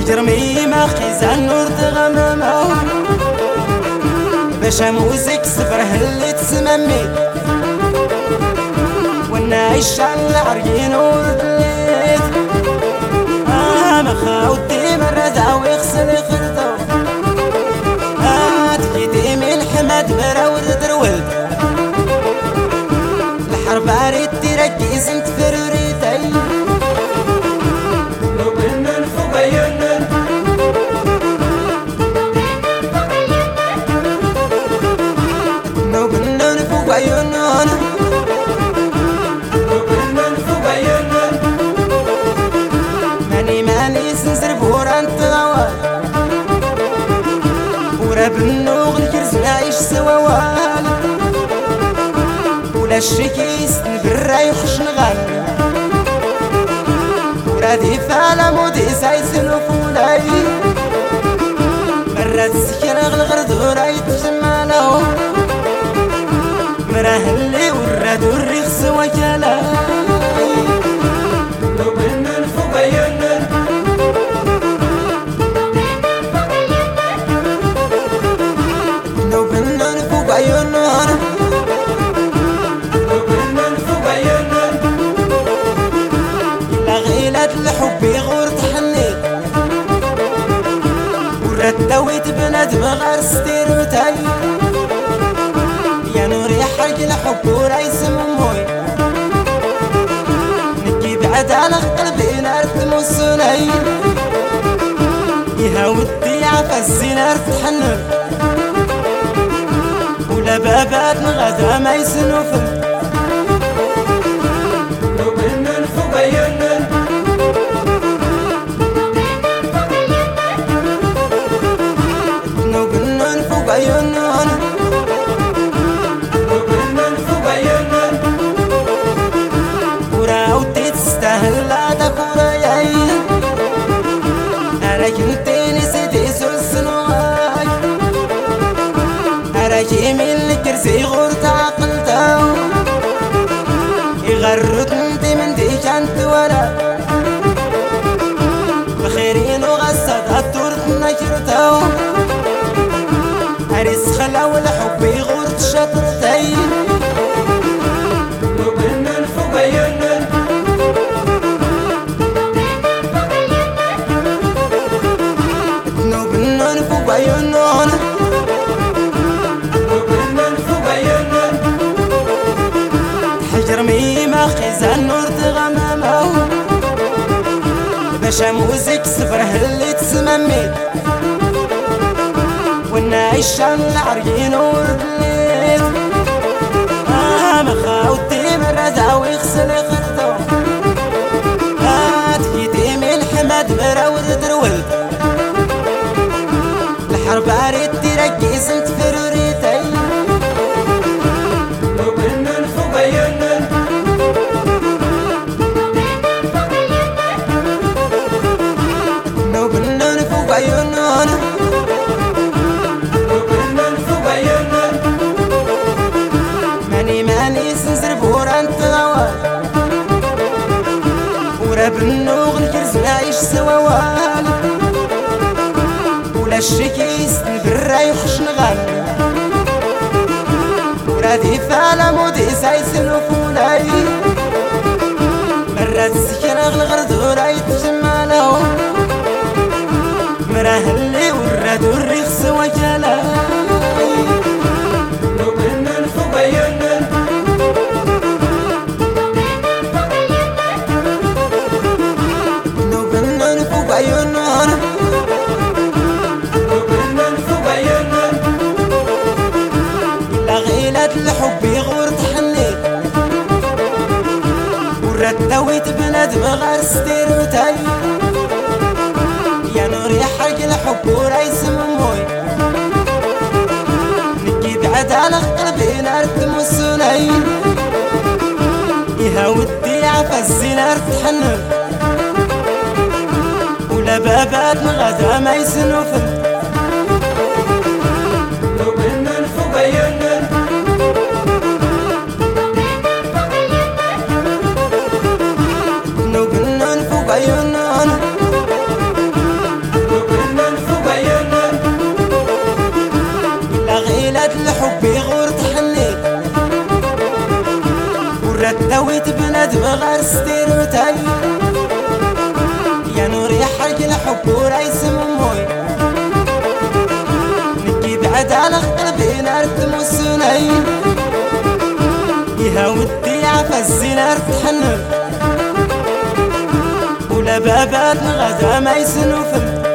حجر ميمة خيزان نور تغممه باش موزك صبره اللي تسممي والنعيش على العريين وردليت ما خاودي مرة دعوي غسل خردو تجيتي من حمد برا ورد رولد الحرب عريد تركيز انت فروريتي لو بنا نفبينا لو بنا نفبينا لو بنا نفبينا ماني سنسر بوران تغوى ورا بالنوغ الكرز نعيش سواوال ولا الشكيس نبرا يخش نغني ورا دفاع لمودي سايسن وفولاي مرات سكن الغرد ورا يتجمالو مرا هلي ورا دوري خسوا كلاي لو بنا نفبينا لو بنا نفوق عيوننا لو بنا نفبينا لا غيلة الحب يغور تحنيت ورا دويت بنادم غير ستيروتاي يا نور يحرق الحب ورا يسم موي نكي بعد على قلبي نار تمسوني يا ودي عفزي نار تحنن ولا بابات غدا ما يسنوفن لو بنا نفبينا لو بنا نفوق عيوننا لو بنا نفبينا ورا ودي تستاهل هذاك ورايا انا كنت نسيتي سنواك اراكي من الكرسي غورت عقلتو يغرد انتي من دي كانت ورا بخيرين وغسد الدورت نكرتو هرس خلا والحب يغورت شطرتي لو بنا نفبينا لو بنا نفوق عيوننا لو بنا نفبينا حجر ميمة خيزان نور تغممه باش موزك صبره اللي تسممي والنعيش على العريين وردليت ما خاودي مرة دعوي غسل خردو تجيتي من حمد برا ورد رولد الحرب عريد تركيز انت فروريتي لو بنا نفبينا لو بنا نفوق عيوننا لو بنا نفبينا ماني سنسر بوران تغوى ورا بالنوغ الكرز نعيش سواوال ولا الشكيس نبرا يخش نغني ورا دفاع لمودي سايسن وفولاي مرات سكن الغرد ورا يتجمالو مرا هلي ورا دوري خسوا كلاي لو بنا نفبينا لو بنا نفوق عيوننا لو بنا نفبينا لا غيلة الحب يغور تحنيت ورا دويت بنادم غير ستيروتاي يا نور يحرق الحب ورا يسم موي نكي بعد على قلبي نار تمسوني يا ودي عفزي نار تحنن ولا بابات غدا ما يسنوفن لو بنا نفبينا لو بنا نفوق عيوننا بغار ستير وتاي يا نور يا حرق الحب ورئيس موي نكي بعد على قلبي نار تمسوني يا ودي عفزي نار تحنن ولا بابات غدا ما يسنوفن